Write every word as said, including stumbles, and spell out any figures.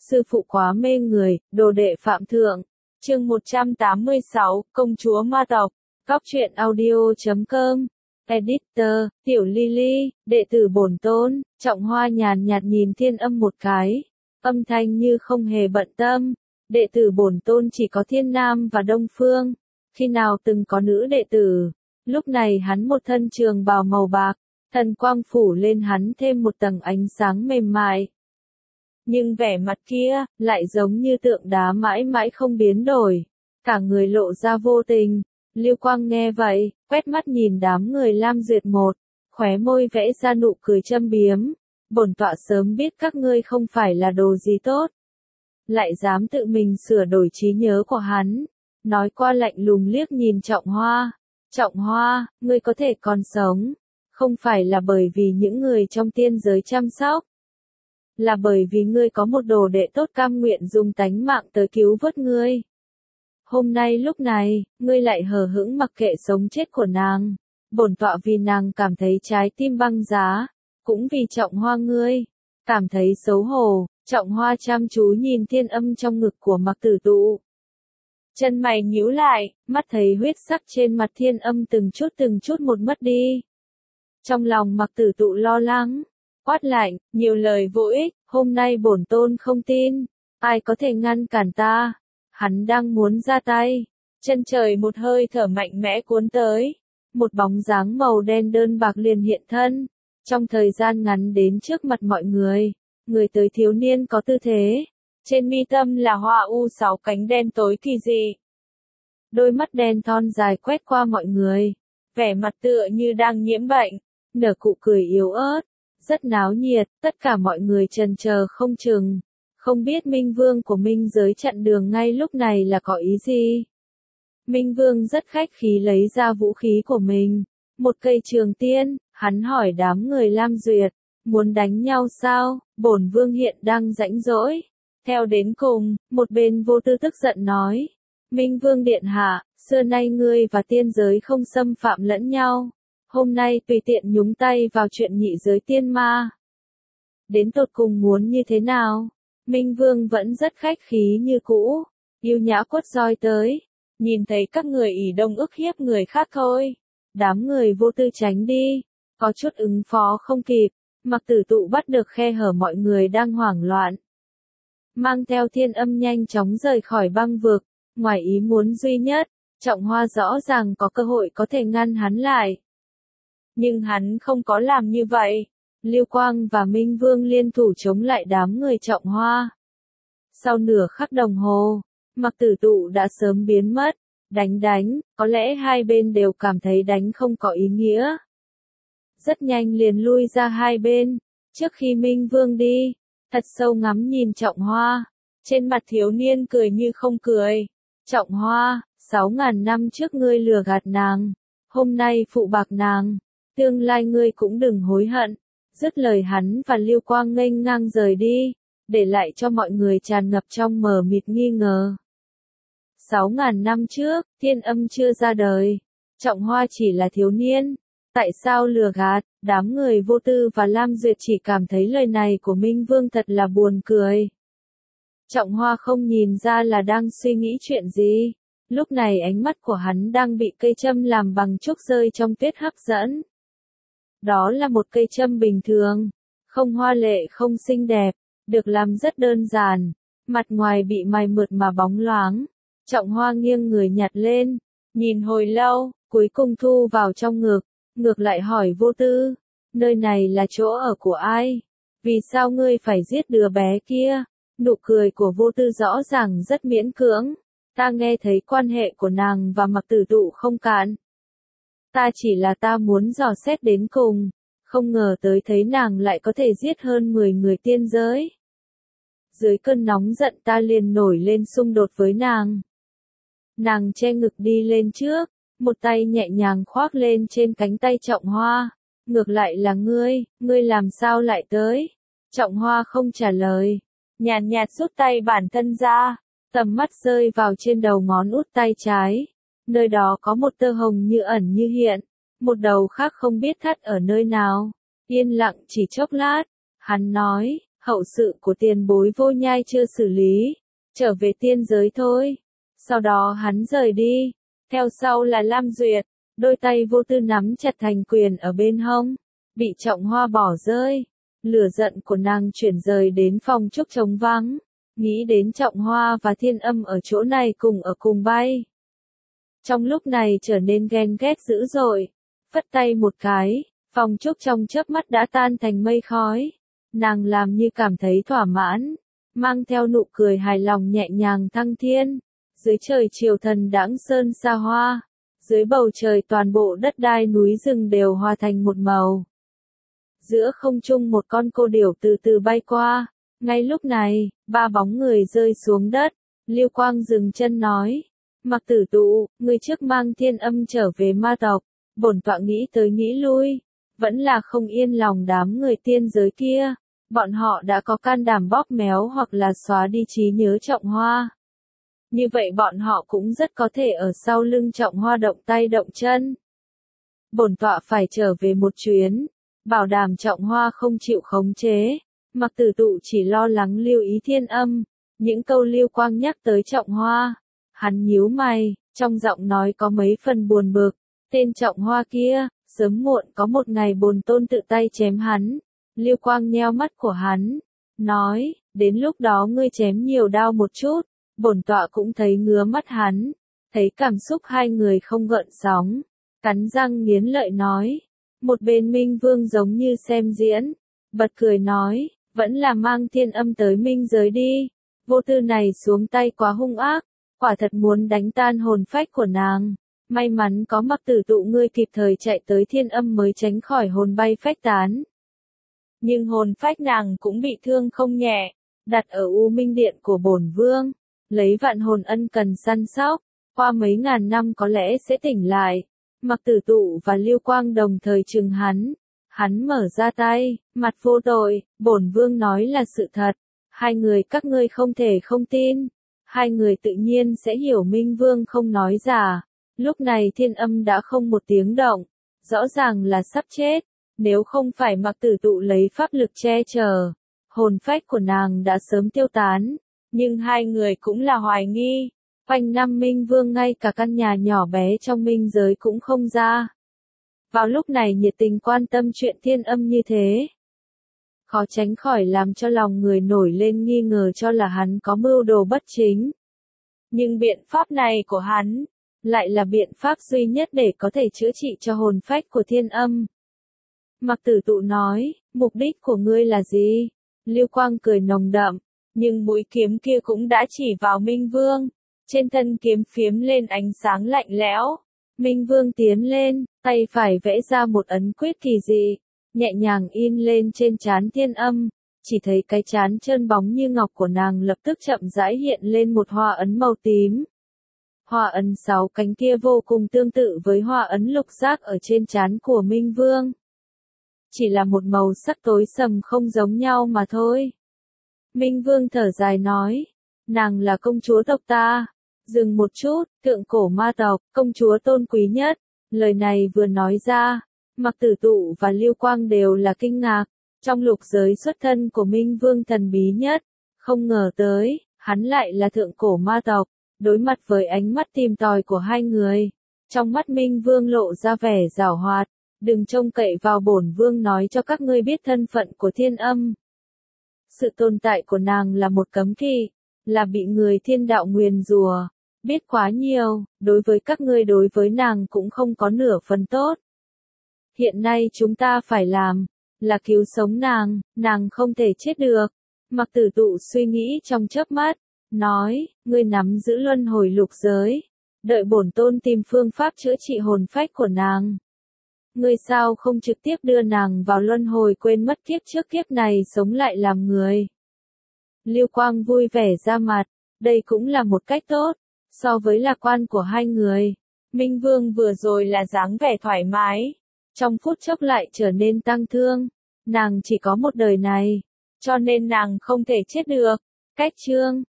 sư phụ quá mê người, đồ đệ phạm thượng. Chương một trăm tám mươi sáu, công chúa ma tộc. Góc truyện audio chấm com. Editor, Tiểu Lily, đệ tử bổn tôn. Trọng Hoa nhàn nhạt nhìn Thiên Âm một cái, âm thanh như không hề bận tâm. Đệ tử bổn tôn chỉ có Thiên Nam và Đông Phương, khi nào từng có nữ đệ tử. Lúc này hắn một thân trường bào màu bạc, thần quang phủ lên hắn thêm một tầng ánh sáng mềm mại. Nhưng vẻ mặt kia, lại giống như tượng đá mãi mãi không biến đổi. Cả người lộ ra vô tình. Lưu Quang nghe vậy, quét mắt nhìn đám người Lam Duyệt một, khóe môi vẽ ra nụ cười châm biếm. Bổn tọa sớm biết các ngươi không phải là đồ gì tốt. Lại dám tự mình sửa đổi trí nhớ của hắn. Nói qua lạnh lùng liếc nhìn Trọng Hoa. Trọng Hoa, ngươi có thể còn sống. Không phải là bởi vì những người trong tiên giới chăm sóc. Là bởi vì ngươi có một đồ đệ tốt cam nguyện dùng tánh mạng tới cứu vớt ngươi. Hôm nay lúc này, ngươi lại hờ hững mặc kệ sống chết của nàng. Bổn tọa vì nàng cảm thấy trái tim băng giá, cũng vì Trọng Hoa ngươi, cảm thấy xấu hổ. Trọng Hoa chăm chú nhìn Thiên Âm trong ngực của Mặc Tử Tụ. Chân mày nhíu lại, mắt thấy huyết sắc trên mặt Thiên Âm từng chút từng chút một mất đi. Trong lòng Mặc Tử Tụ lo lắng, quát lạnh, nhiều lời vô ích, hôm nay bổn tôn không tin, ai có thể ngăn cản ta. Hắn đang muốn ra tay, chân trời một hơi thở mạnh mẽ cuốn tới, một bóng dáng màu đen đơn bạc liền hiện thân, trong thời gian ngắn đến trước mặt mọi người, người tới thiếu niên có tư thế, trên mi tâm là hoa u sáu cánh đen tối kỳ dị. Đôi mắt đen thon dài quét qua mọi người, vẻ mặt tựa như đang nhiễm bệnh, nở nụ cười yếu ớt, rất náo nhiệt, tất cả mọi người trần chờ không chừng. Không biết Minh Vương của Minh giới chặn đường ngay lúc này là có ý gì? Minh Vương rất khách khí lấy ra vũ khí của mình, một cây trường tiên, hắn hỏi đám người Lam Duyệt, muốn đánh nhau sao? Bổn Vương hiện đang rãnh rỗi. Theo đến cùng, một bên Vô Tư tức giận nói, Minh Vương điện hạ, xưa nay ngươi và tiên giới không xâm phạm lẫn nhau, hôm nay tùy tiện nhúng tay vào chuyện nhị giới tiên ma. Đến tột cùng muốn như thế nào? Minh Vương vẫn rất khách khí như cũ, yêu nhã quất roi tới, nhìn thấy các người ỷ đông ức hiếp người khác thôi. Đám người Vô Tư tránh đi, có chút ứng phó không kịp, Mặc Tử Tụ bắt được khe hở mọi người đang hoảng loạn. Mang theo Thiên Âm nhanh chóng rời khỏi băng vực, ngoài ý muốn duy nhất, Trọng Hoa rõ ràng có cơ hội có thể ngăn hắn lại. Nhưng hắn không có làm như vậy. Lưu Quang và Minh Vương liên thủ chống lại đám người Trọng Hoa. Sau nửa khắc đồng hồ, Mặc Tử Tụ đã sớm biến mất. Đánh đánh, có lẽ hai bên đều cảm thấy đánh không có ý nghĩa. Rất nhanh liền lui ra hai bên. Trước khi Minh Vương đi, thật sâu ngắm nhìn Trọng Hoa. Trên mặt thiếu niên cười như không cười. Trọng Hoa, sáu ngàn năm trước ngươi lừa gạt nàng. Hôm nay phụ bạc nàng. Tương lai ngươi cũng đừng hối hận. Dứt lời hắn và Lưu Quang nghênh ngang rời đi, để lại cho mọi người tràn ngập trong mờ mịt nghi ngờ. Sáu ngàn năm trước, Thiên Âm chưa ra đời, Trọng Hoa chỉ là thiếu niên. Tại sao lừa gạt? Đám người Vô Tư và Lam Duyệt chỉ cảm thấy lời này của Minh Vương thật là buồn cười. Trọng Hoa không nhìn ra là đang suy nghĩ chuyện gì. Lúc này ánh mắt của hắn đang bị cây châm làm bằng trúc rơi trong tuyết hấp dẫn. Đó là một cây châm bình thường, không hoa lệ không xinh đẹp, được làm rất đơn giản, mặt ngoài bị mài mượt mà bóng loáng. Trọng Hoa nghiêng người nhặt lên, nhìn hồi lâu, cuối cùng thu vào trong ngực, ngược lại hỏi Vô Tư, nơi này là chỗ ở của ai? Vì sao ngươi phải giết đứa bé kia? Nụ cười của Vô Tư rõ ràng rất miễn cưỡng, ta nghe thấy quan hệ của nàng và Mặc Tử Tụ không cạn. Ta chỉ là ta muốn dò xét đến cùng, không ngờ tới thấy nàng lại có thể giết hơn mười người tiên giới. Dưới cơn nóng giận ta liền nổi lên xung đột với nàng. Nàng che ngực đi lên trước, một tay nhẹ nhàng khoác lên trên cánh tay Trọng Hoa. Ngược lại là ngươi, ngươi làm sao lại tới? Trọng Hoa không trả lời, nhàn nhạt rút tay bản thân ra, tầm mắt rơi vào trên đầu ngón út tay trái. Nơi đó có một tơ hồng như ẩn như hiện, một đầu khác không biết thắt ở nơi nào. Yên lặng chỉ chốc lát, hắn nói, hậu sự của tiền bối vô nhai chưa xử lý, trở về tiên giới thôi. Sau đó hắn rời đi, theo sau là Lam Duyệt, đôi tay vô tư nắm chặt thành quyền ở bên hông, bị Trọng Hoa bỏ rơi. Lửa giận của nàng chuyển rời đến phòng trúc trống vắng, nghĩ đến Trọng Hoa và Thiên Âm ở chỗ này cùng ở cùng bay. Trong lúc này trở nên ghen ghét dữ dội, phất tay một cái, phòng trúc trong chớp mắt đã tan thành mây khói. Nàng làm như cảm thấy thỏa mãn, mang theo nụ cười hài lòng nhẹ nhàng thăng thiên. Dưới trời chiều thần đãng sơn xa hoa, dưới bầu trời toàn bộ đất đai núi rừng đều hòa thành một màu. Giữa không trung một con cô điểu từ từ bay qua, ngay lúc này, ba bóng người rơi xuống đất, Lưu Quang dừng chân nói, Mặc Tử Tụ, người trước mang Thiên Âm trở về ma tộc, bổn tọa nghĩ tới nghĩ lui, vẫn là không yên lòng đám người tiên giới kia, bọn họ đã có can đảm bóp méo hoặc là xóa đi trí nhớ Trọng Hoa. Như vậy bọn họ cũng rất có thể ở sau lưng Trọng Hoa động tay động chân. Bổn tọa phải trở về một chuyến, bảo đảm Trọng Hoa không chịu khống chế. Mặc Tử Tụ chỉ lo lắng lưu ý Thiên Âm, những câu Lưu Quang nhắc tới Trọng Hoa. Hắn nhíu mày, trong giọng nói có mấy phần buồn bực, tên Trọng Hoa kia, sớm muộn có một ngày bổn tôn tự tay chém hắn. Lưu Quang nheo mắt của hắn, nói, đến lúc đó ngươi chém nhiều đao một chút. Bổn tọa cũng thấy ngứa mắt hắn, thấy cảm xúc hai người không gợn sóng, cắn răng nghiến lợi nói. Một bên Minh Vương giống như xem diễn, bật cười nói, vẫn là mang Thiên Âm tới minh giới đi. Vô tư này xuống tay quá hung ác, quả thật muốn đánh tan hồn phách của nàng. May mắn có Mặc Tử Tụ ngươi kịp thời chạy tới Thiên Âm mới tránh khỏi hồn bay phách tán. Nhưng hồn phách nàng cũng bị thương không nhẹ, đặt ở U Minh Điện của bổn vương. Lấy vạn hồn ân cần săn sóc, qua mấy ngàn năm có lẽ sẽ tỉnh lại. Mặc Tử Tụ và Lưu Quang đồng thời chừng hắn. Hắn mở ra tay, mặt vô tội, bổn vương nói là sự thật. Hai người các ngươi không thể không tin. Hai người tự nhiên sẽ hiểu Minh Vương không nói giả. Lúc này Thiên Âm đã không một tiếng động, rõ ràng là sắp chết. Nếu không phải Mặc Tử Tụ lấy pháp lực che chở, hồn phách của nàng đã sớm tiêu tán. Nhưng hai người cũng là hoài nghi, quanh năm Minh Vương ngay cả căn nhà nhỏ bé trong minh giới cũng không ra. Vào lúc này nhiệt tình quan tâm chuyện Thiên Âm như thế, khó tránh khỏi làm cho lòng người nổi lên nghi ngờ cho là hắn có mưu đồ bất chính. Nhưng biện pháp này của hắn, lại là biện pháp duy nhất để có thể chữa trị cho hồn phách của Thiên Âm. Mặc Tử Tụ nói, mục đích của ngươi là gì? Lưu Quang cười nồng đậm. Nhưng mũi kiếm kia cũng đã chỉ vào Minh Vương, trên thân kiếm phiếm lên ánh sáng lạnh lẽo. Minh Vương tiến lên, tay phải vẽ ra một ấn quyết kỳ dị, nhẹ nhàng in lên trên trán Thiên Âm, chỉ thấy cái trán trơn bóng như ngọc của nàng lập tức chậm rãi hiện lên một hoa ấn màu tím. Hoa ấn sáu cánh kia vô cùng tương tự với hoa ấn lục giác ở trên trán của Minh Vương. Chỉ là một màu sắc tối sầm không giống nhau mà thôi. Minh Vương thở dài nói, nàng là công chúa tộc ta. Dừng một chút, thượng cổ ma tộc, công chúa tôn quý nhất. Lời này vừa nói ra, Mặc Tử Tụ và Lưu Quang đều là kinh ngạc. Trong lục giới xuất thân của Minh Vương thần bí nhất, không ngờ tới, hắn lại là thượng cổ ma tộc. Đối mặt với ánh mắt tìm tòi của hai người, trong mắt Minh Vương lộ ra vẻ giảo hoạt. Đừng trông cậy vào bổn vương nói cho các ngươi biết thân phận của Thiên Âm. Sự tồn tại của nàng là một cấm kỵ, là bị người thiên đạo nguyền rủa. Biết quá nhiều, đối với các ngươi đối với nàng cũng không có nửa phần tốt. Hiện nay chúng ta phải làm, là cứu sống nàng, nàng không thể chết được. Mặc Tử Tụ suy nghĩ trong chớp mắt, nói, ngươi nắm giữ luân hồi lục giới, đợi bổn tôn tìm phương pháp chữa trị hồn phách của nàng. Ngươi sao không trực tiếp đưa nàng vào luân hồi quên mất kiếp trước kiếp này sống lại làm người. Lưu Quang vui vẻ ra mặt, đây cũng là một cách tốt, so với lạc quan của hai người. Minh Vương vừa rồi là dáng vẻ thoải mái, trong phút chốc lại trở nên tăng thương. Nàng chỉ có một đời này, cho nên nàng không thể chết được. Cách chương